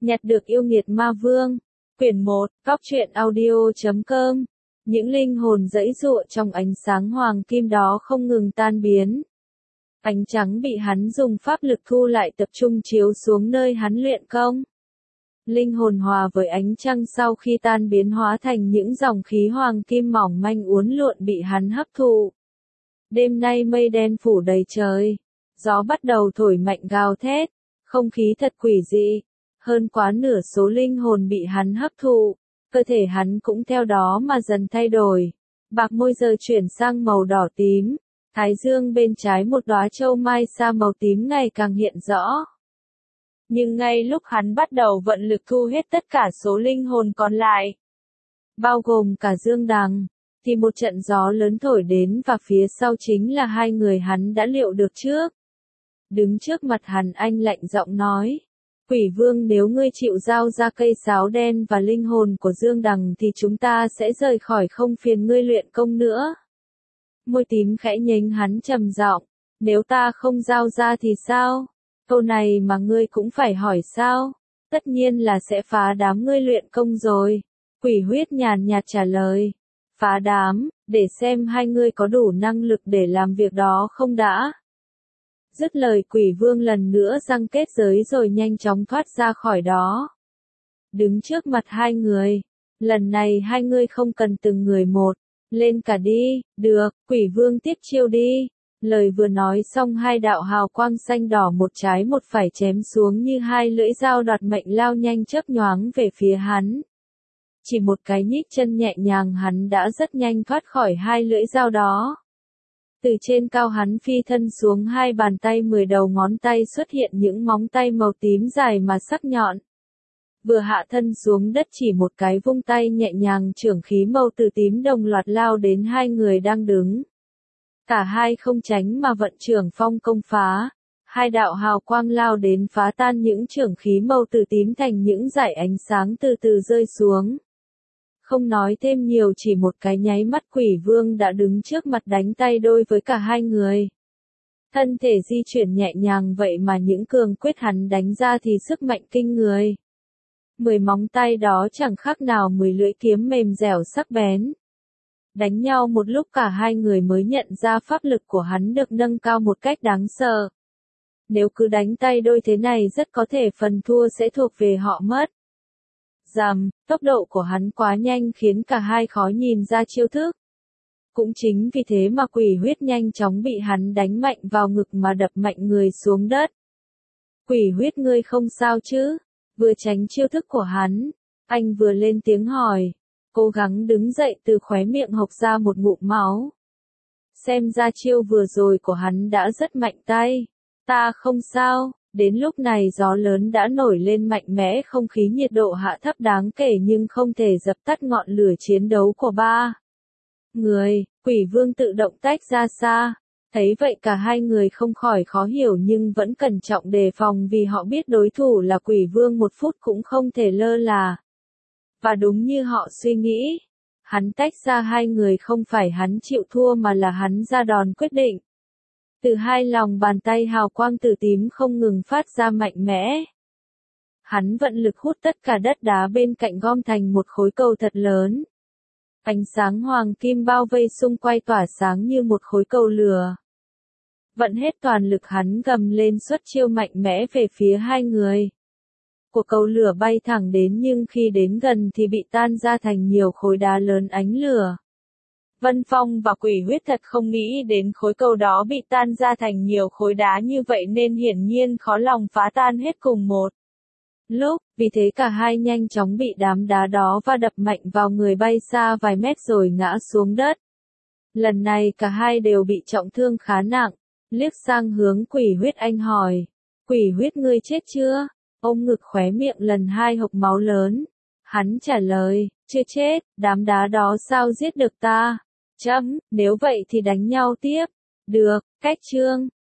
Nhặt được yêu nghiệt ma vương. Quyển 1, Góc truyện audio.com. Những linh hồn giãy giụa trong ánh sáng hoàng kim đó không ngừng tan biến. Ánh trắng bị hắn dùng pháp lực thu lại tập trung chiếu xuống nơi hắn luyện công. Linh hồn hòa với ánh trăng sau khi tan biến hóa thành những dòng khí hoàng kim mỏng manh uốn lượn bị hắn hấp thụ. Đêm nay mây đen phủ đầy trời. Gió bắt đầu thổi mạnh gào thét. Không khí thật quỷ dị. Hơn quá nửa số linh hồn bị hắn hấp thụ. Cơ thể hắn cũng theo đó mà dần thay đổi. Bạc môi giờ chuyển sang màu đỏ tím. Thái dương bên trái một đóa châu mai sa màu tím ngày càng hiện rõ. Nhưng ngay lúc hắn bắt đầu vận lực thu hết tất cả số linh hồn còn lại, bao gồm cả Dương Đằng, thì một trận gió lớn thổi đến và phía sau chính là hai người hắn đã liệu được trước. Đứng trước mặt hắn anh lạnh giọng nói, Quỷ Vương, nếu ngươi chịu giao ra cây sáo đen và linh hồn của Dương Đằng thì chúng ta sẽ rời khỏi, không phiền ngươi luyện công nữa. Môi tím khẽ nhếch, hắn trầm giọng, nếu ta không giao ra thì sao? Câu này mà ngươi cũng phải hỏi sao? Tất nhiên là sẽ phá đám ngươi luyện công rồi. Quỷ Huyết nhàn nhạt trả lời. Phá đám, để xem hai ngươi có đủ năng lực để làm việc đó không đã. Dứt lời Quỷ Vương lần nữa giăng kết giới rồi nhanh chóng thoát ra khỏi đó. Đứng trước mặt hai người. Lần này hai ngươi không cần từng người một. Lên cả đi, được, Quỷ Vương tiếp chiêu đi. Lời vừa nói xong hai đạo hào quang xanh đỏ một trái một phải chém xuống như hai lưỡi dao đoạt mệnh lao nhanh chớp nhoáng về phía hắn. Chỉ một cái nhích chân nhẹ nhàng hắn đã rất nhanh thoát khỏi hai lưỡi dao đó. Từ trên cao hắn phi thân xuống, hai bàn tay 10 đầu ngón tay xuất hiện những móng tay màu tím dài mà sắc nhọn. Vừa hạ thân xuống đất chỉ một cái vung tay nhẹ nhàng, chưởng khí màu từ tím đồng loạt lao đến hai người đang đứng. Cả hai không tránh mà vận chưởng phong công phá. Hai đạo hào quang lao đến phá tan những chưởng khí màu từ tím thành những dải ánh sáng từ từ rơi xuống. Không nói thêm nhiều, chỉ một cái nháy mắt Quỷ Vương đã đứng trước mặt đánh tay đôi với cả hai người. Thân thể di chuyển nhẹ nhàng vậy mà những cường quyết hắn đánh ra thì sức mạnh kinh người. 10 móng tay đó chẳng khác nào 10 lưỡi kiếm mềm dẻo sắc bén. Đánh nhau một lúc cả hai người mới nhận ra pháp lực của hắn được nâng cao một cách đáng sợ. Nếu cứ đánh tay đôi thế này rất có thể phần thua sẽ thuộc về họ mất. Rầm, tốc độ của hắn quá nhanh khiến cả hai khó nhìn ra chiêu thức. Cũng chính vì thế mà Quỷ Huyết nhanh chóng bị hắn đánh mạnh vào ngực mà đập mạnh người xuống đất. Quỷ Huyết, ngươi không sao chứ? Vừa tránh chiêu thức của hắn, anh vừa lên tiếng hỏi. Cố gắng đứng dậy, từ khóe miệng hộc ra một ngụm máu. Xem ra chiêu vừa rồi của hắn đã rất mạnh tay. Ta không sao. Đến lúc này gió lớn đã nổi lên mạnh mẽ, không khí nhiệt độ hạ thấp đáng kể nhưng không thể dập tắt ngọn lửa chiến đấu của ba người. Quỷ Vương tự động tách ra xa. Thấy vậy cả hai người không khỏi khó hiểu nhưng vẫn cẩn trọng đề phòng vì họ biết đối thủ là Quỷ Vương, một phút cũng không thể lơ là. Và đúng như họ suy nghĩ, hắn tách ra hai người không phải hắn chịu thua mà là hắn ra đòn quyết định. Từ hai lòng bàn tay hào quang từ tím không ngừng phát ra mạnh mẽ. Hắn vận lực hút tất cả đất đá bên cạnh gom thành một khối cầu thật lớn. Ánh sáng hoàng kim bao vây xung quanh tỏa sáng như một khối cầu lửa. Vận hết toàn lực hắn gầm lên xuất chiêu mạnh mẽ về phía hai người. Của cầu lửa bay thẳng đến nhưng khi đến gần thì bị tan ra thành nhiều khối đá lớn ánh lửa. Vân Phong và Quỷ Huyết thật không nghĩ đến khối cầu đó bị tan ra thành nhiều khối đá như vậy nên hiển nhiên khó lòng phá tan hết cùng một lúc, vì thế cả hai nhanh chóng bị đám đá đó va đập mạnh vào người, bay xa vài mét rồi ngã xuống đất. Lần này cả hai đều bị trọng thương khá nặng. Liếc sang hướng Quỷ Huyết anh hỏi, Quỷ Huyết, ngươi chết chưa? Ôm ngực khóe miệng lần hai hộc máu lớn. Hắn trả lời, chưa chết, đám đá đó sao giết được ta? Nếu vậy thì đánh nhau tiếp. Được, cách chương.